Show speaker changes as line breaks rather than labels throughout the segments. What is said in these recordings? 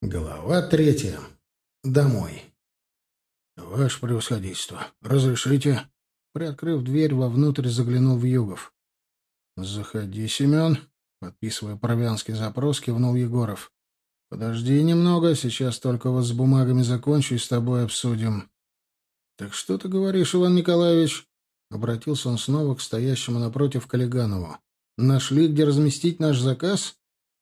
Глава 3. Домой. «Ваше превосходительство, разрешите?» Приоткрыв дверь, вовнутрь заглянул Вьюгов. «Заходи, Семен», — подписывая провианский запрос, кивнул Егоров. «Подожди немного, сейчас только вот с бумагами закончу и с тобой обсудим». «Так что ты говоришь, Иван Николаевич?» Обратился он снова к стоящему напротив Коллеганову. «Нашли, где разместить наш заказ?»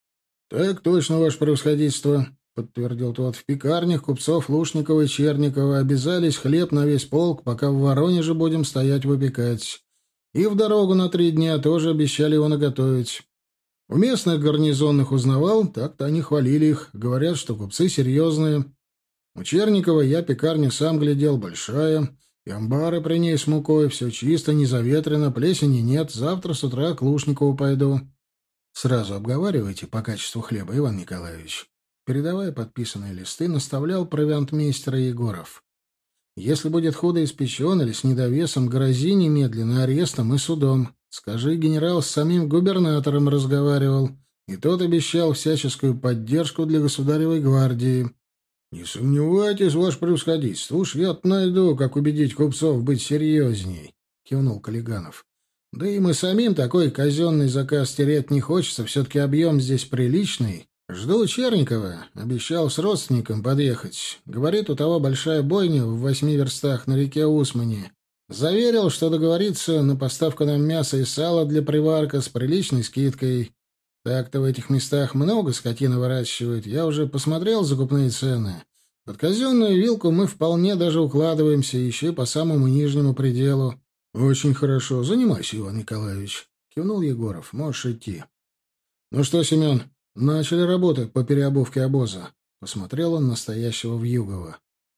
«Так точно, ваше превосходительство», — подтвердил тот. «В пекарнях купцов Лушникова и Черникова обязались хлеб на весь полк, пока в Воронеже будем стоять выпекать. И в дорогу на 3 дня тоже обещали его наготовить. У местных гарнизонных узнавал, так-то они хвалили их, говорят, что купцы серьезные. У Черникова я пекарню сам глядел, большая, и амбары при ней с мукой, все чисто, не заветрено, плесени нет, завтра с утра к Лушникову пойду». «Сразу обговаривайте по качеству хлеба, Иван Николаевич». Передавая подписанные листы, наставлял провиантмейстера Егоров. «Если будет худо испечен или с недовесом, грози немедленно арестом и судом. Скажи, генерал с самим губернатором разговаривал, и тот обещал всяческую поддержку для государевой гвардии». «Не сомневайтесь, ваше превосходительство, уж я-то найду, как убедить купцов быть серьезней», — кивнул Коллеганов. «Да и мы самим такой казенный заказ терять не хочется, все-таки объем здесь приличный. Жду Черникова, обещал с родственником подъехать. Говорит, у того большая бойня в 8 верстах на реке Усмани. Заверил, что договорится на поставку нам мяса и сала для приварка с приличной скидкой. Так-то в этих местах много скотины выращивают. Я уже посмотрел закупные цены. Под казенную вилку мы вполне даже укладываемся, еще и по самому нижнему пределу». «Очень хорошо. Занимайся, Иван Николаевич», — кивнул Егоров. «Можешь идти». «Ну что, Семен, начали работать по переобувке обоза?» — посмотрел он настоящего Вьюгова.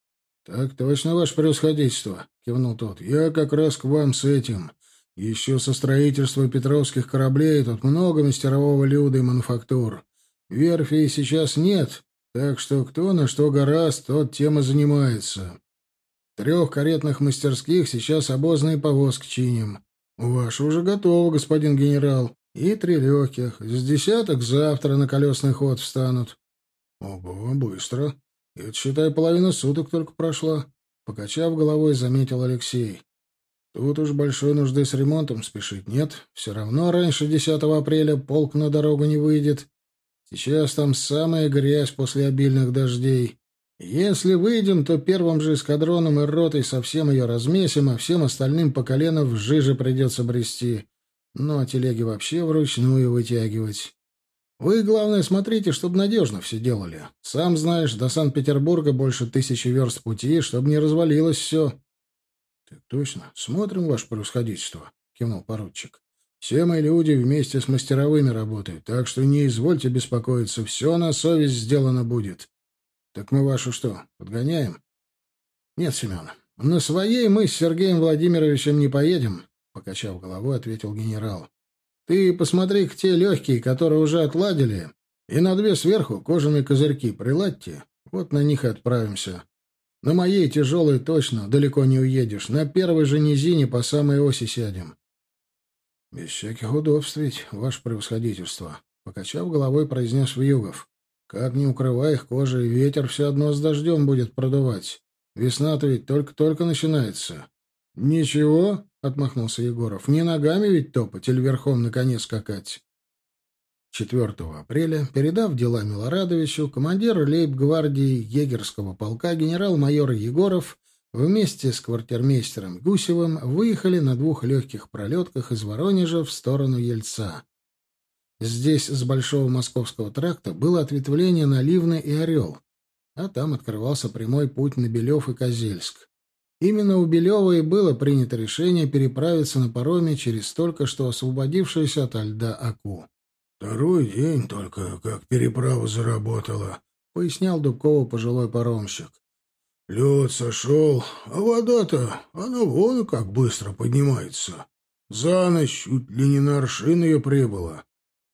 «Так точно, ваше превосходительство», — кивнул тот. «Я как раз к вам с этим. Еще со строительства петровских кораблей тут много мастерового люда и мануфактур. Верфей сейчас нет, так что кто на что гораст, тот тем и занимается. 3 каретных мастерских сейчас обозные повозки чиним. Ваши уже готовы, господин генерал. И 3 легких. С десяток завтра на колесный ход встанут». «Ого, быстро. Это, считай, половина суток только прошла», — покачав головой, заметил Алексей. «Тут уж большой нужды с ремонтом спешить нет. Все равно раньше 10 апреля полк на дорогу не выйдет. Сейчас там самая грязь после обильных дождей. Если выйдем, то первым же эскадроном и ротой совсем ее размесим, а всем остальным по колено в жиже придется брести. Ну, а телеги вообще вручную вытягивать. Вы, главное, смотрите, чтобы надежно все делали. Сам знаешь, до Санкт-Петербурга больше 1000 верст пути, чтобы не развалилось все». «Так точно. Смотрим, ваше превосходительство», — кивнул поручик. «Все мои люди вместе с мастеровыми работают, так что не извольте беспокоиться, все на совесть сделано будет». «Так мы вашу что, подгоняем?» «Нет, Семен, на своей мы с Сергеем Владимировичем не поедем», — покачав головой, ответил генерал. «Ты посмотри к те легкие, которые уже отладили, и на 2 сверху кожаные козырьки приладьте, вот на них и отправимся. На моей тяжелой точно далеко не уедешь, на первой же низине по самой оси сядем». «Без всяких удобств ведь, ваше превосходительство», — покачав головой, произнес Вьюгов. «Как ни укрывай их кожей, ветер все одно с дождем будет продувать. Весна-то ведь только-только начинается». «Ничего», — отмахнулся Егоров, — «не ногами ведь топать или верхом на коне скакать». 4 апреля, передав дела Милорадовичу, командир лейб-гвардии егерского полка генерал-майор Егоров вместе с квартирмейстером Гусевым выехали на 2 легких пролетках из Воронежа в сторону Ельца. Здесь с Большого Московского тракта было ответвление на Ливны и Орел, а там открывался прямой путь на Белев и Козельск. Именно у Белева и было принято решение переправиться на пароме через только что освободившуюся ото льда Аку.
«2-й день только, как переправа заработала», — пояснял Дубкову пожилой паромщик. «Лед сошел, а вода-то, она вон как быстро поднимается. За ночь чуть ли не на аршин ее прибыло.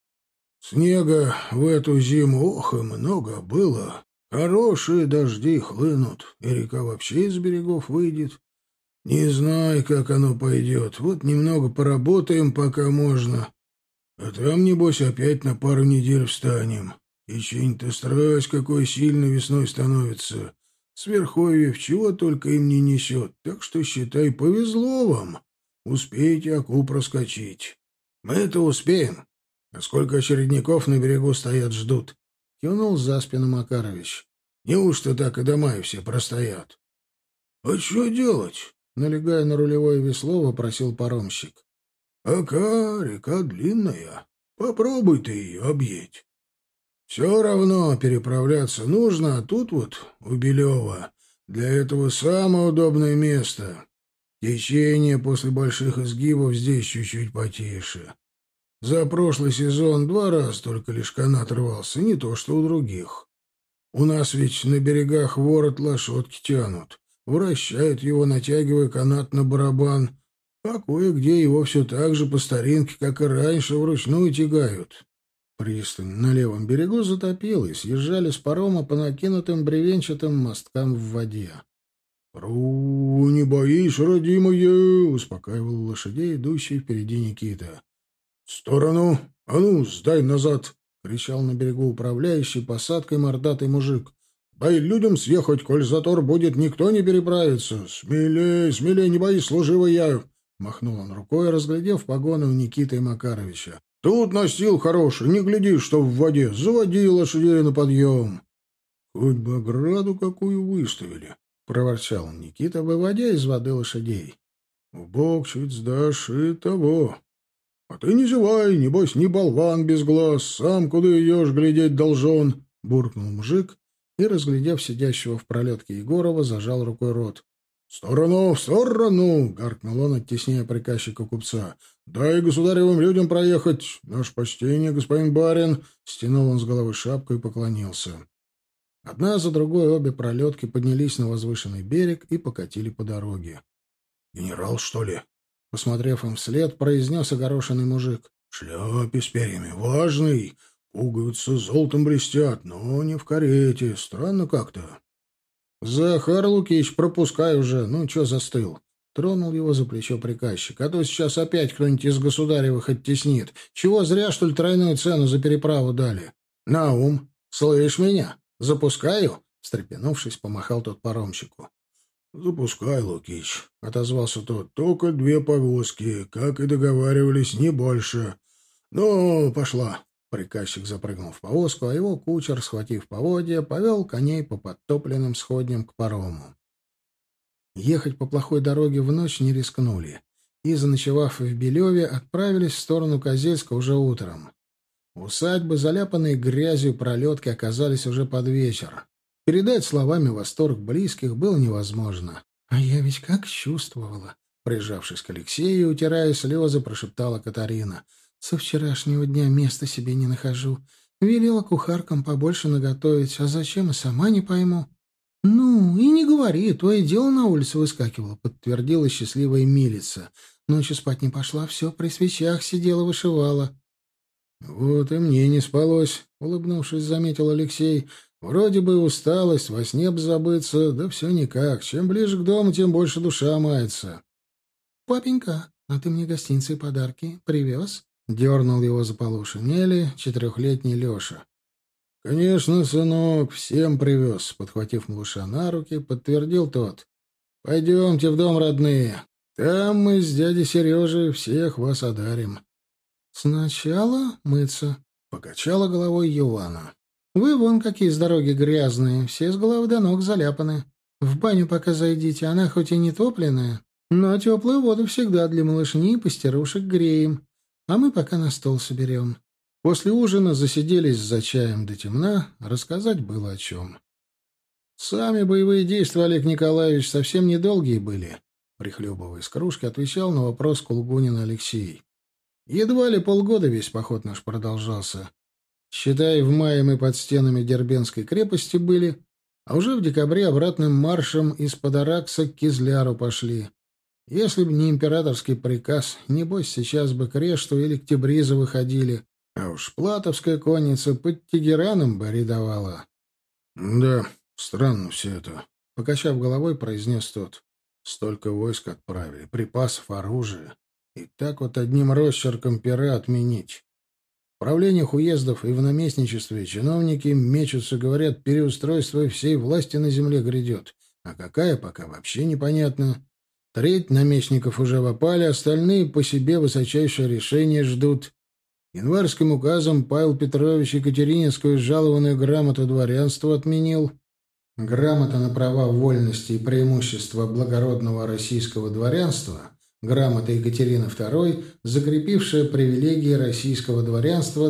Снега в эту зиму, ох, и много было. Хорошие дожди хлынут, и река вообще из берегов выйдет. Не знаю, как оно пойдет. Вот немного поработаем, пока можно. А там, небось, опять на пару недель встанем. Кичень-то страсть какой сильный весной становится. С Верховьев чего только им не несет, так что, считай, повезло вам. Успеете Аку проскочить. Мы-то успеем. А сколько очередников на берегу стоят, ждут? Кивнул за спину Макарович. Неужто так и до мая все простоят? — А что делать? — налегая на рулевое весло, вопросил паромщик. — Ака река длинная. Попробуй ты ее объедь. Все равно переправляться нужно, а тут вот, у Белева, для этого самое удобное место. Течение после больших изгибов здесь чуть-чуть потише. За прошлый сезон 2 раза только лишь канат рвался, не то что у других. У нас ведь на берегах ворот лошадки тянут, вращают его, натягивая канат на барабан, а кое-где его все так же по старинке, как и раньше, вручную тягают. Пристань на левом берегу затопила, и съезжали с парома по накинутым бревенчатым мосткам в воде. — Ру, не боись, родимые! — успокаивал лошадей, идущий впереди Никита. — В сторону! А ну, сдай назад! — кричал на берегу управляющий посадкой мордатый мужик. — Дай людям съехать, коль затор будет, никто не переправится. Смелей, смелей, не боись, служивый я! — махнул он рукой, разглядев погоны у Никиты и Макаровича. — Тут настил хороший, не гляди, что в воде. Заводи лошадей на подъем. — Хоть бы ограду какую выставили, — проворчал Никита, выводя из воды лошадей. — В бок чуть сдашь и того. — А ты не зевай, небось, не болван без глаз, сам куда идешь глядеть должен, — буркнул мужик и, разглядев сидящего в пролетке Егорова, зажал рукой рот. — В сторону, в сторону! — гаркнул он, оттесняя приказчика купца. — Дай государевым людям проехать. Наше почтение, господин барин! — стянул он с головы шапку и поклонился. Одна за другой обе пролетки поднялись на возвышенный берег и покатили по дороге. — Генерал, что ли? — посмотрев им вслед, произнес огорошенный мужик. — В шляпе с перьями, важный. Пуговицы золотом блестят, но не в карете. Странно как-то. — Захар Лукич, пропускай уже. Ну, чё застыл? Тронул его за плечо приказчик. А то сейчас опять кто-нибудь из государевых оттеснит. Чего зря, что ли, тройную цену за переправу дали? Наум, слышь меня? Запускаю? Встрепенувшись, помахал тот паромщику. — Запускай, Лукич, — отозвался тот. — Только 2 повозки, как и договаривались, не больше. Ну, пошла. Приказчик запрыгнул в повозку, а его кучер, схватив поводья, повел коней по подтопленным сходням к парому. Ехать по плохой дороге в ночь не рискнули, и, заночевав в Белеве, отправились в сторону Козельска уже утром. Усадьбы, заляпанные грязью пролетки, оказались уже под вечер. Передать словами восторг близких было невозможно. — А я ведь как чувствовала! — прижавшись к Алексею и утирая слезы, прошептала Катарина. — Со вчерашнего дня места себе не нахожу. Велела кухаркам побольше наготовить, а зачем, и сама не пойму. — Ну, и не говори, то и дело на улицу выскакивала, — подтвердила счастливая милица. Ночью спать не пошла, все при свечах сидела, вышивала. — Вот и мне не спалось, — улыбнувшись, заметил Алексей. — Вроде бы усталость, во сне б забыться, да все никак. Чем ближе к дому, тем больше душа мается. — Папенька, а ты мне гостинцы и подарки привез? — дернул его за полу шинели 4-летний Леша. — Конечно, сынок, всем привез, — подхватив малыша на руки, подтвердил тот. — Пойдемте в дом, родные. Там мы с дядей Сережей всех вас одарим. — Сначала мыться, — покачала головой Юлана. — Вы вон какие с дороги грязные, все с головы до ног заляпаны. В баню пока зайдите, она хоть и не топленая, но теплую воду всегда для малышни и постирушек греем. А мы пока на стол соберем. После ужина засиделись за чаем до темна, рассказать было о чем. Сами боевые действия, Олег Николаевич, совсем недолгие были, прихлебывая из кружки, отвечал на вопрос Кулгунина Алексей. Едва ли полгода весь поход наш продолжался. Считай, в мае мы под стенами Дербенской крепости были, а уже в декабре обратным маршем из-под Аракса к Кизляру пошли. Если б не императорский приказ, небось, сейчас бы к Решту или к Тебризу выходили, а уж платовская конница под Тегераном бы рядовала. — Да, странно все это, — покачав головой, произнес тот. Столько войск отправили, припасов, оружия. И так вот одним росчерком пера отменить.
В правлениях уездов и в наместничестве чиновники мечутся, говорят, переустройство всей власти на земле грядет. А какая, пока вообще непонятно. Треть наместников уже вопали, остальные по себе высочайшее решение ждут. Январским указом Павел Петрович Екатерининскую жалованную грамоту дворянству отменил. Грамота на права, вольности и преимущества благородного российского дворянства, грамота Екатерины II, закрепившая привилегии российского дворянства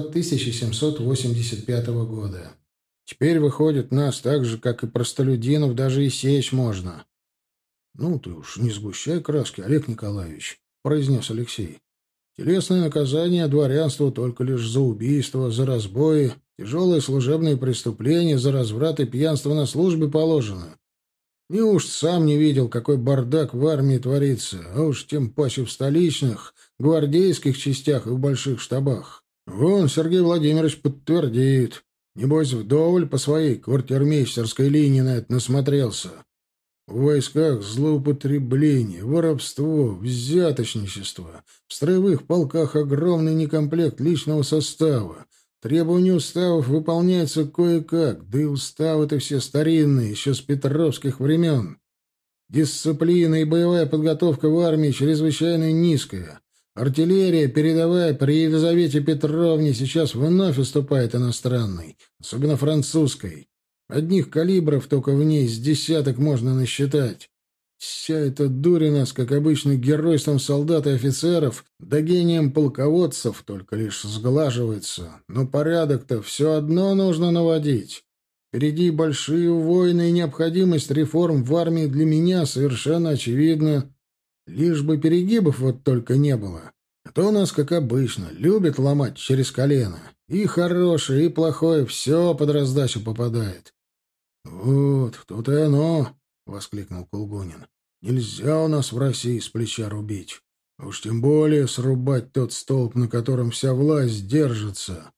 1785 года. Теперь, выходит, нас так же, как и простолюдинов, даже и сечь можно. — Ну, ты уж не сгущай краски, Олег Николаевич, — произнес Алексей. — Телесное наказание дворянству только лишь за убийство, за разбои, тяжелые служебные преступления, за разврат и пьянство на службе положено. Неужто сам не видел, какой бардак в армии творится, а уж тем паче в столичных, гвардейских частях и в больших штабах? Вон, Сергей Владимирович подтвердит. Небось, вдоволь по своей квартирмейстерской линии на это насмотрелся. В войсках злоупотребление, воровство, взяточничество. В строевых полках огромный некомплект личного состава. Требования уставов выполняются кое-как, да и уставы-то все старинные, еще с петровских времен. Дисциплина и боевая подготовка в армии чрезвычайно низкая. Артиллерия, передовая при Елизавете Петровне, сейчас вновь уступает иностранной, особенно французской. Одних калибров только в ней с десяток можно насчитать. Вся эта дурь у нас, как обычно, геройством солдат и офицеров, да гением полководцев только лишь сглаживается. Но порядок-то все одно нужно наводить. Впереди большие войны, и необходимость реформ в армии для меня совершенно очевидна. Лишь бы перегибов вот только не было. А то у нас, как обычно, любят ломать через колено. И хорошее, и плохое все под раздачу попадает. — Вот, тут и оно, — воскликнул Кулгунин. — Нельзя у нас в России с плеча рубить. А уж тем более срубать тот столб, на котором вся власть держится.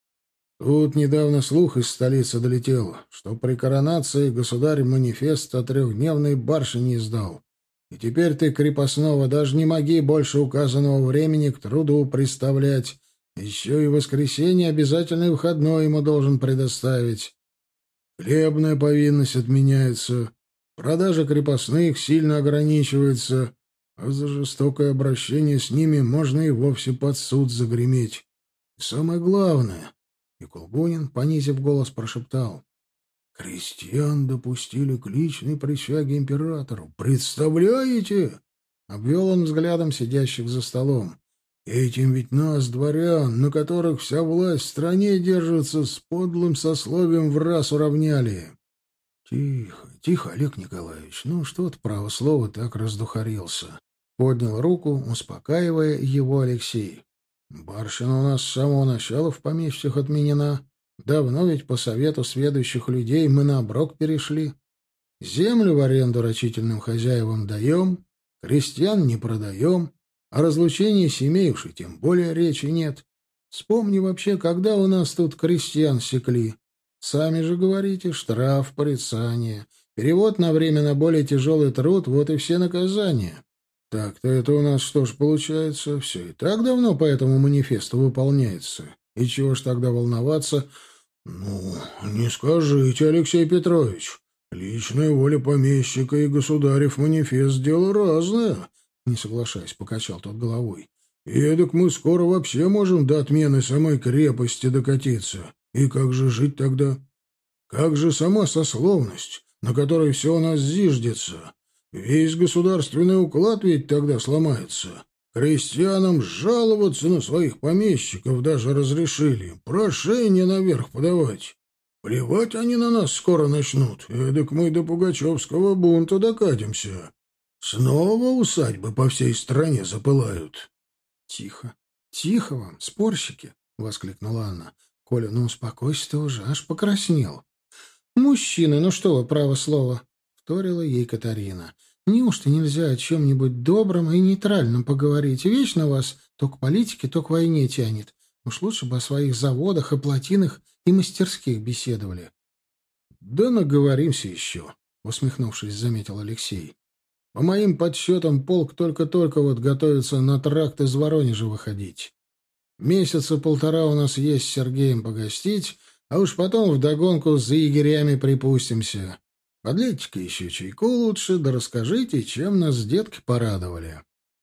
Тут недавно слух из столицы долетел, что при коронации государь манифест о трехдневной барщине издал. И теперь ты крепостного даже не моги больше указанного времени к труду приставлять. Еще и воскресенье обязательный выходной ему должен предоставить. Хлебная повинность отменяется, продажа крепостных сильно ограничивается, а за жестокое обращение с ними можно и вовсе под суд загреметь. И самое главное, и Кулгунин, понизив голос, прошептал: «Крестьян допустили к личной присяге императору. Представляете?» Обвел он взглядом сидящих за столом. «Этим ведь нас, дворян, на которых вся власть в стране держится, с подлым сословием в раз уравняли». «Тихо, тихо, Олег Николаевич, ну что ты, право слово, так раздухарился?» Поднял руку, успокаивая его Алексей. «Барщина у нас с самого начала в поместьях отменена. Давно ведь по совету сведущих людей мы на оброк перешли. Землю в аренду рачительным хозяевам даем, крестьян не продаем, о разлучении семей уж и тем более речи нет. Вспомни вообще, когда у нас тут крестьян секли. Сами же говорите, штраф, порицание, перевод на время на более тяжелый труд — вот и все наказания. Так-то это у нас что ж получается? Все и так давно по этому манифесту выполняется. И чего ж тогда волноваться?» «Ну, не скажите, Алексей Петрович. Личная воля помещика и государев манифест — дело разное», — не соглашаясь, покачал тот головой. «Эдак мы скоро вообще можем до отмены самой крепости докатиться. И как же жить тогда? Как же сама сословность, на которой все у нас зиждется? Весь государственный уклад ведь тогда сломается. Крестьянам жаловаться на своих помещиков даже разрешили, прошение наверх подавать. Плевать они на нас скоро начнут, эдак мы до Пугачевского бунта докатимся. Снова усадьбы по всей стране запылают». «Тихо, тихо вам, спорщики!» — воскликнула Анна. «Коля, ну успокойся ты уже, аж покраснел». «Мужчины, ну что вы, право слово!» — вторила ей Катарина. «Неужто нельзя о чем-нибудь добром и нейтральном поговорить? Вечно вас то к политике, то к войне тянет. Уж лучше бы о своих заводах и плотинах и мастерских беседовали». «Да наговоримся еще», — усмехнувшись, заметил Алексей. «По моим подсчетам, полк только-только вот готовится на тракт из Воронежа выходить». Месяца полтора у нас есть с Сергеем погостить, а уж потом вдогонку за егерями припустимся. Подлейте-ка еще чайку лучше, да расскажите, чем нас детки порадовали.